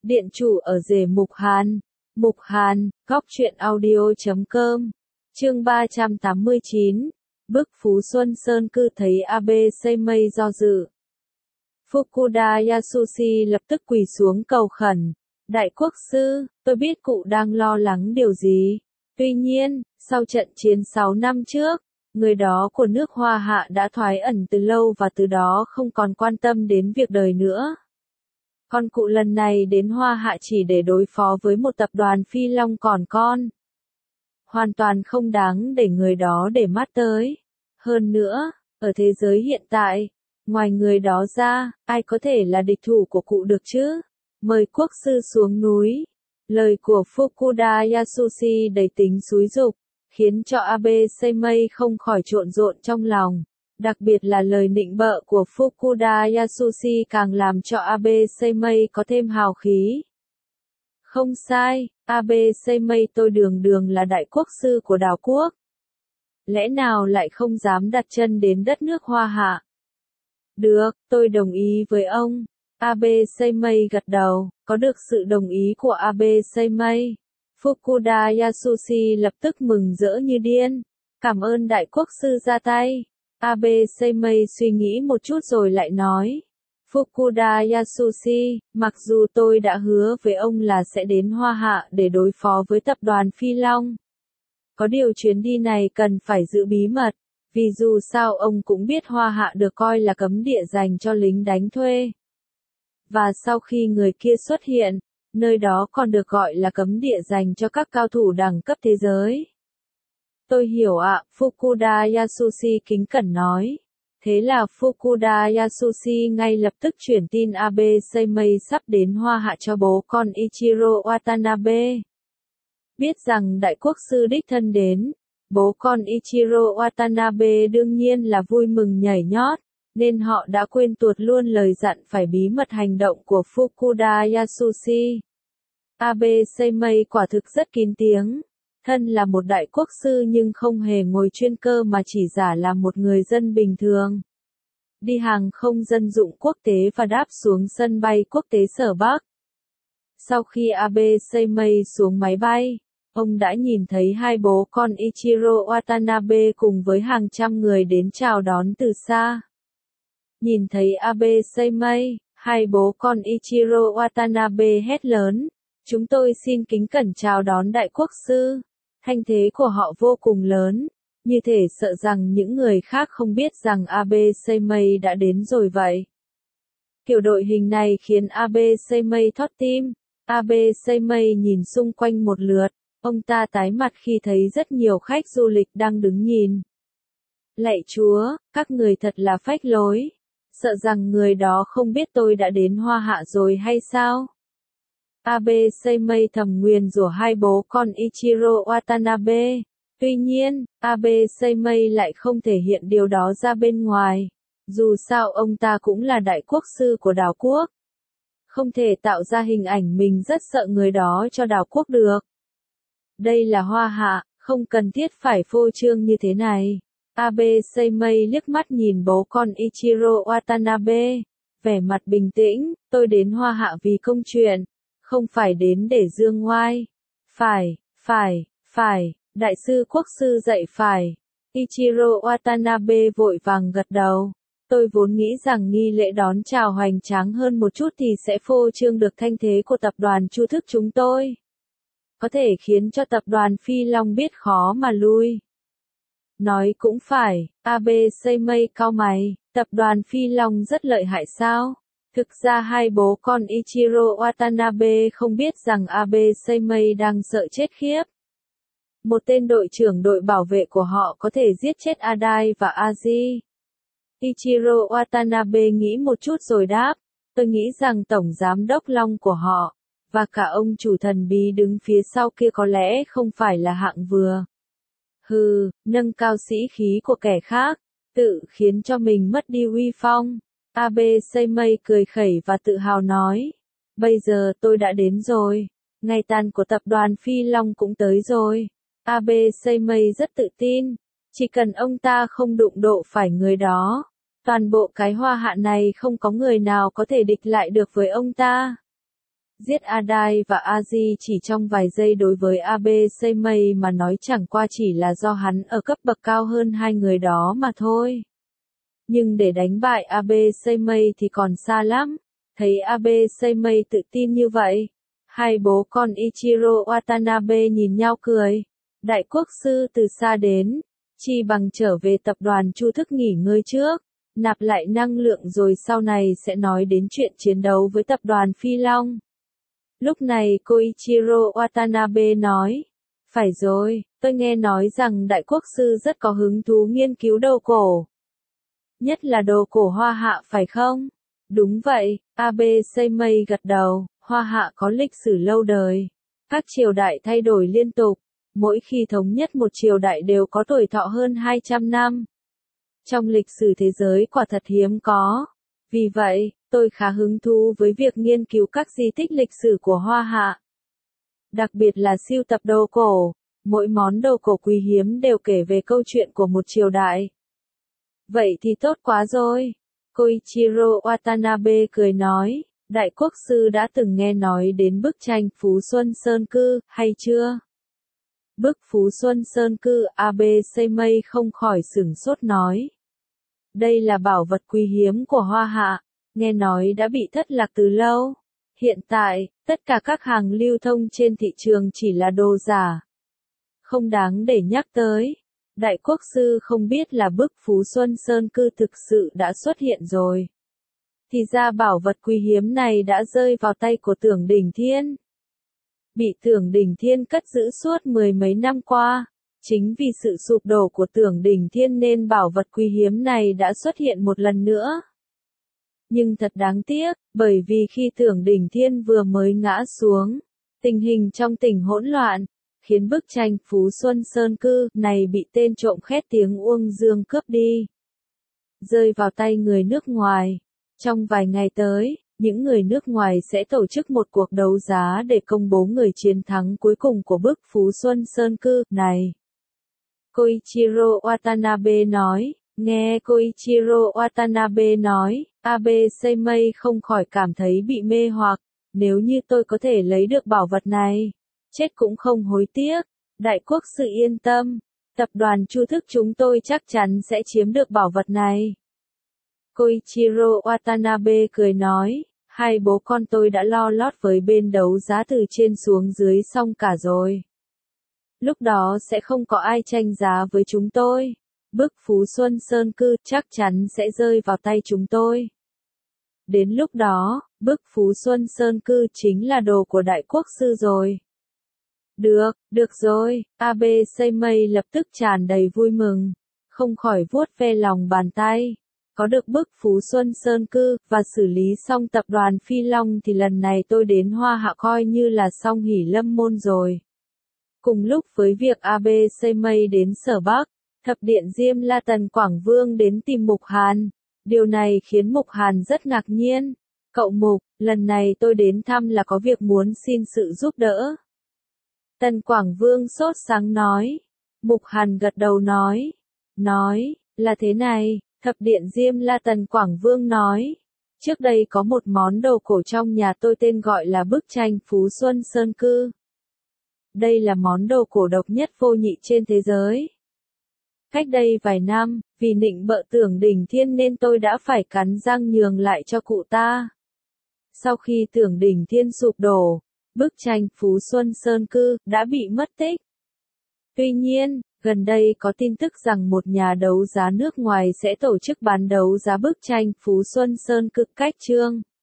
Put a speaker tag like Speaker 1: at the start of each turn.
Speaker 1: Điện chủ ở rể Mục Hàn, góc truyện audio.com, chương 389, bức Phú Xuân Sơn cư thấy Abe xây mây do dự. Fukuda Yasushi lập tức quỳ xuống cầu khẩn, Đại quốc sư, tôi biết cụ đang lo lắng điều gì. Tuy nhiên, sau trận chiến 6 năm trước, người đó của nước Hoa Hạ đã thoái ẩn từ lâu và từ đó không còn quan tâm đến việc đời nữa. Con cụ lần này đến Hoa Hạ chỉ để đối phó với một tập đoàn phi long còn con. Hoàn toàn không đáng để người đó để mắt tới. Hơn nữa, ở thế giới hiện tại, ngoài người đó ra, ai có thể là địch thủ của cụ được chứ? Mời quốc sư xuống núi. Lời của Fukuda Yasushi đầy tính xúi giục, khiến cho Abe Seimei không khỏi trộn rộn trong lòng. Đặc biệt là lời nịnh bợ của Fukuda Yasushi càng làm cho Abe Seimei có thêm hào khí. Không sai, Abe Seimei tôi đường đường là đại quốc sư của đảo quốc. Lẽ nào lại không dám đặt chân đến đất nước Hoa Hạ? Được, tôi đồng ý với ông. Abe Seimei gật đầu, có được sự đồng ý của Abe Seimei. Fukuda Yasushi lập tức mừng rỡ như điên. Cảm ơn đại quốc sư ra tay. Abe Seimei suy nghĩ một chút rồi lại nói. Fukuda Yasushi, mặc dù tôi đã hứa với ông là sẽ đến Hoa Hạ để đối phó với tập đoàn Phi Long. Có điều chuyến đi này cần phải giữ bí mật, vì dù sao ông cũng biết Hoa Hạ được coi là cấm địa dành cho lính đánh thuê. Và sau khi người kia xuất hiện, nơi đó còn được gọi là cấm địa dành cho các cao thủ đẳng cấp thế giới. Tôi hiểu ạ, Fukuda Yasushi kính cẩn nói. Thế là Fukuda Yasushi ngay lập tức chuyển tin Abe Seimei sắp đến Hoa Hạ cho bố con Ichiro Watanabe. Biết rằng đại quốc sư đích thân đến, bố con Ichiro Watanabe đương nhiên là vui mừng nhảy nhót, nên họ đã quên tuột luôn lời dặn phải bí mật hành động của Fukuda Yasushi. Abe Seimei quả thực rất kín tiếng. Thân là một đại quốc sư nhưng không hề ngồi chuyên cơ mà chỉ giả là một người dân bình thường. Đi hàng không dân dụng quốc tế và đáp xuống sân bay quốc tế Sở Bắc. Sau khi Abe Seimei xuống máy bay, ông đã nhìn thấy hai bố con Ichiro Watanabe cùng với hàng trăm người đến chào đón từ xa. Nhìn thấy Abe Seimei, hai bố con Ichiro Watanabe hét lớn, chúng tôi xin kính cẩn chào đón đại quốc sư. Thanh thế của họ vô cùng lớn, như thể sợ rằng những người khác không biết rằng Abe Seimei đã đến rồi vậy. Kiểu đội hình này khiến Abe Seimei thót tim. Abe Seimei nhìn xung quanh một lượt, ông ta tái mặt khi thấy rất nhiều khách du lịch đang đứng nhìn. Lạy Chúa, các người thật là phách lối. Sợ rằng người đó không biết tôi đã đến Hoa Hạ rồi hay sao? Abe Seimei thầm nguyền rủa hai bố con Ichiro Watanabe. Tuy nhiên, Abe Seimei lại không thể hiện điều đó ra bên ngoài. Dù sao ông ta cũng là đại quốc sư của đảo quốc. Không thể tạo ra hình ảnh mình rất sợ người đó cho đảo quốc được. Đây là Hoa Hạ, không cần thiết phải phô trương như thế này. Abe Seimei liếc mắt nhìn bố con Ichiro Watanabe. Vẻ mặt bình tĩnh, tôi đến Hoa Hạ vì công chuyện. Không phải đến để dương ngoai. Phải, đại sư quốc sư dạy phải. Ichiro Watanabe vội vàng gật đầu. Tôi vốn nghĩ rằng nghi lễ đón chào hoành tráng hơn một chút thì sẽ phô trương được thanh thế của tập đoàn Chu Thức chúng tôi. Có thể khiến cho tập đoàn Phi Long biết khó mà lui. Nói cũng phải, Abe Seimei cau mày, tập đoàn Phi Long rất lợi hại sao? Thực ra hai bố con Ichiro Watanabe không biết rằng Abe Seimei đang sợ chết khiếp. Một tên đội trưởng đội bảo vệ của họ có thể giết chết Adai và Aji. Ichiro Watanabe nghĩ một chút rồi đáp, tôi nghĩ rằng tổng giám đốc Long của họ, và cả ông chủ thần bí đứng phía sau kia có lẽ không phải là hạng vừa. Hừ, nâng cao sĩ khí của kẻ khác, tự khiến cho mình mất đi uy phong. Abe Seimei cười khẩy và tự hào nói. Bây giờ tôi đã đến rồi. Ngày tàn của tập đoàn Phi Long cũng tới rồi. Abe Seimei rất tự tin. Chỉ cần ông ta không đụng độ phải người đó. Toàn bộ cái Hoa Hạ này không có người nào có thể địch lại được với ông ta. Giết Adai và Aji chỉ trong vài giây đối với Abe Seimei mà nói chẳng qua chỉ là do hắn ở cấp bậc cao hơn hai người đó mà thôi. Nhưng để đánh bại Abe Seimei thì còn xa lắm. Thấy Abe Seimei tự tin như vậy, hai bố con Ichiro Watanabe nhìn nhau cười. Đại quốc sư từ xa đến, chi bằng trở về tập đoàn Chu thức nghỉ ngơi trước, nạp lại năng lượng rồi sau này sẽ nói đến chuyện chiến đấu với tập đoàn Phi Long. Lúc này Koichiro Watanabe nói, phải rồi, tôi nghe nói rằng đại quốc sư rất có hứng thú nghiên cứu đồ cổ. Nhất là đồ cổ Hoa Hạ phải không? Đúng vậy, Abe Seimei gật đầu, Hoa Hạ có lịch sử lâu đời. Các triều đại thay đổi liên tục, mỗi khi thống nhất một triều đại đều có tuổi thọ hơn 200 năm. Trong lịch sử thế giới quả thật hiếm có. Vì vậy, tôi khá hứng thú với việc nghiên cứu các di tích lịch sử của Hoa Hạ. Đặc biệt là sưu tập đồ cổ, mỗi món đồ cổ quý hiếm đều kể về câu chuyện của một triều đại. Vậy thì tốt quá rồi. Koichiro Watanabe cười nói, đại quốc sư đã từng nghe nói đến bức tranh Phú Xuân Sơn Cư, hay chưa? Bức Phú Xuân Sơn Cư, Abe Seimei không khỏi sửng sốt nói. Đây là bảo vật quý hiếm của Hoa Hạ, nghe nói đã bị thất lạc từ lâu. Hiện tại, tất cả các hàng lưu thông trên thị trường chỉ là đồ giả. Không đáng để nhắc tới. Đại quốc sư không biết là bức Phú Xuân Sơn Cư thực sự đã xuất hiện rồi. Thì ra bảo vật quý hiếm này đã rơi vào tay của Tưởng Đỉnh Thiên. Bị Tưởng Đỉnh Thiên cất giữ suốt mười mấy năm qua. Chính vì sự sụp đổ của Tưởng Đỉnh Thiên nên bảo vật quý hiếm này đã xuất hiện một lần nữa. Nhưng thật đáng tiếc, bởi vì khi Tưởng Đỉnh Thiên vừa mới ngã xuống, tình hình trong tỉnh hỗn loạn, khiến bức tranh Phú Xuân Sơn Cư này bị tên trộm khét tiếng Uông Dương cướp đi. Rơi vào tay người nước ngoài. Trong vài ngày tới, những người nước ngoài sẽ tổ chức một cuộc đấu giá để công bố người chiến thắng cuối cùng của bức Phú Xuân Sơn Cư này. Koichiro Watanabe nói, nghe Koichiro Watanabe nói, Abe Seimei không khỏi cảm thấy bị mê hoặc, nếu như tôi có thể lấy được bảo vật này, chết cũng không hối tiếc. Đại quốc sư yên tâm, tập đoàn Chu thức chúng tôi chắc chắn sẽ chiếm được bảo vật này. Koichiro Watanabe cười nói, hai bố con tôi đã lo lót với bên đấu giá từ trên xuống dưới xong cả rồi. Lúc đó sẽ không có ai tranh giá với chúng tôi. Bức Phú Xuân Sơn Cư chắc chắn sẽ rơi vào tay chúng tôi. Đến lúc đó, bức Phú Xuân Sơn Cư chính là đồ của đại quốc sư rồi. Được rồi, Abe Seimei lập tức tràn đầy vui mừng, không khỏi vuốt ve lòng bàn tay. Có được bức Phú Xuân Sơn Cư, và xử lý xong tập đoàn Phi Long thì lần này tôi đến Hoa Hạ coi như là xong hỉ lâm môn rồi. Cùng lúc với việc Abe Seimei đến Sở Bắc, Thập Điện Diêm La Tần Quảng Vương đến tìm Mục Hàn. Điều này khiến Mục Hàn rất ngạc nhiên. Cậu Mục, lần này tôi đến thăm là có việc muốn xin sự giúp đỡ. Tần Quảng Vương sốt sáng nói. Mục Hàn gật đầu nói, là thế này, Thập Điện Diêm La Tần Quảng Vương nói. Trước đây có một món đồ cổ trong nhà tôi tên gọi là bức tranh Phú Xuân Sơn Cư. Đây là món đồ cổ độc nhất vô nhị trên thế giới. Cách đây vài năm, vì nịnh bợ Tưởng Đỉnh Thiên nên tôi đã phải cắn răng nhường lại cho cụ ta. Sau khi Tưởng Đỉnh Thiên sụp đổ, bức tranh Phú Xuân Sơn Cư đã bị mất tích. Tuy nhiên, gần đây có tin tức rằng một nhà đấu giá nước ngoài sẽ tổ chức bán đấu giá bức tranh Phú Xuân Sơn Cư cách trương.